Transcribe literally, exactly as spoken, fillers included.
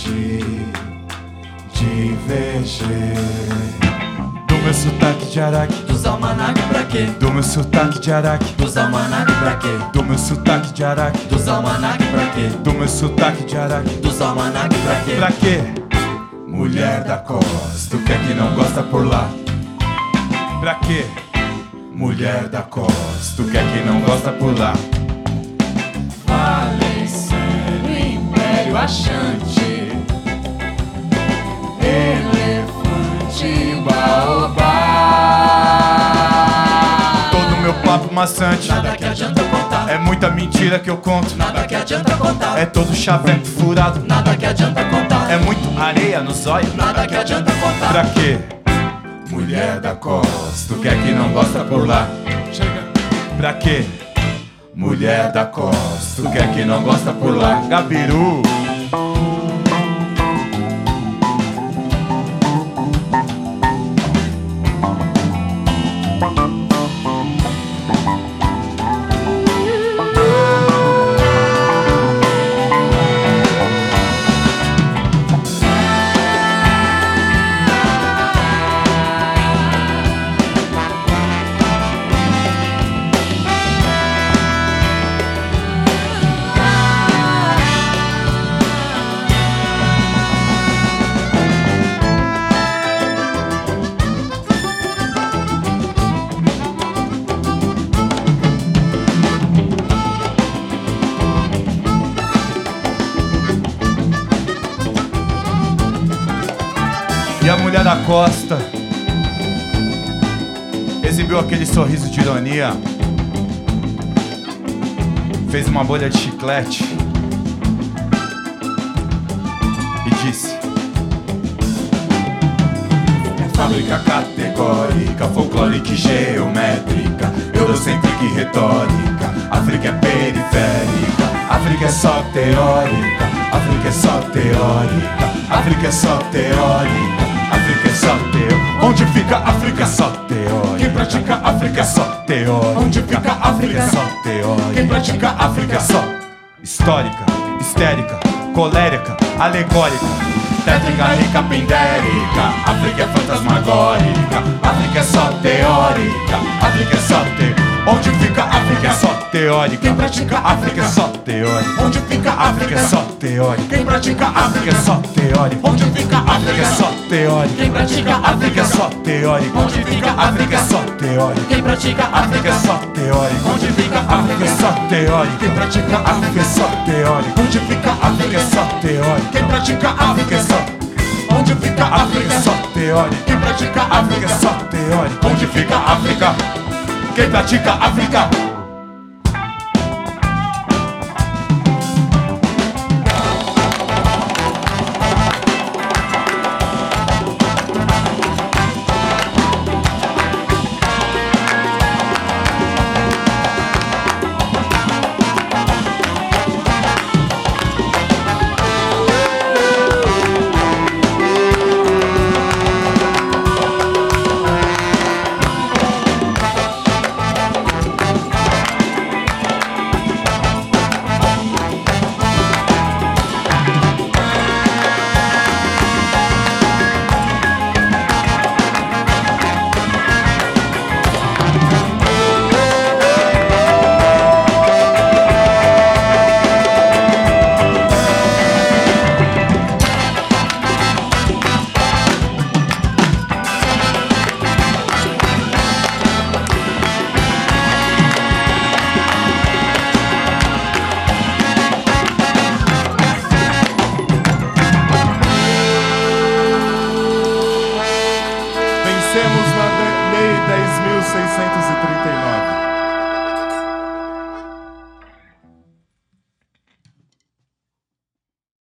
divergir. Do meu sotaque de Araque, dos almanac pra quê? do meu sotaque de Araque, Dos almanac pra quê? do meu sotaque de Araque, Dos almanac pra quê? do meu sotaque de Araque. Dos almanac pra quê? Pra quê? Mulher da costa, tu quer que não gosta por lá? Pra quê? Mulher da costa, tu quer que não gosta por lá? Falecendo Império Achante, elefante, baobá. Todo meu papo maçante, Nada que adianta contar, é muita mentira que eu conto. nada que adianta contar, É todo chaveco furado, nada que adianta contar, é muito areia no zóio. nada que adianta contar. Pra quê? Mulher da costa, tu quer que não gosta por lá? Pra quê? Mulher da costa, tu quer que não gosta por lá? Gabiru. E a mulher da costa exibiu aquele sorriso de ironia, fez uma bolha de chiclete e disse: fábrica categórica, folclórica e geométrica, eurocêntrica e retórica. África é periférica, África é só teórica, África é só teórica, África é só teórica, África é só teórica. Onde fica África é só teórica. Quem pratica África é só teórica. Onde fica África é só teórica. Quem pratica África é só histórica, histérica, colérica, alegórica, tétrica, rica, pindérica. África é fantasmagórica, África é só teórica, África é só teórica. Onde fica África é só teórica. Quem pratica África é só teórica. Onde fica África é só teórica. Quem pratica África é só teórica. Onde fica África é só teórica. Quem pratica África é só teórica. Onde fica África é só teórica. Quem pratica África é só teórica. Onde fica África é só teórica. Quem pratica África é só teórica. Onde fica África é só teórica. Quem pratica África é só. Onde fica África é só teórica. Quem pratica África é só teórica. Onde fica África? Quem pratica África? Vencemos na Lei dez mil seiscentos e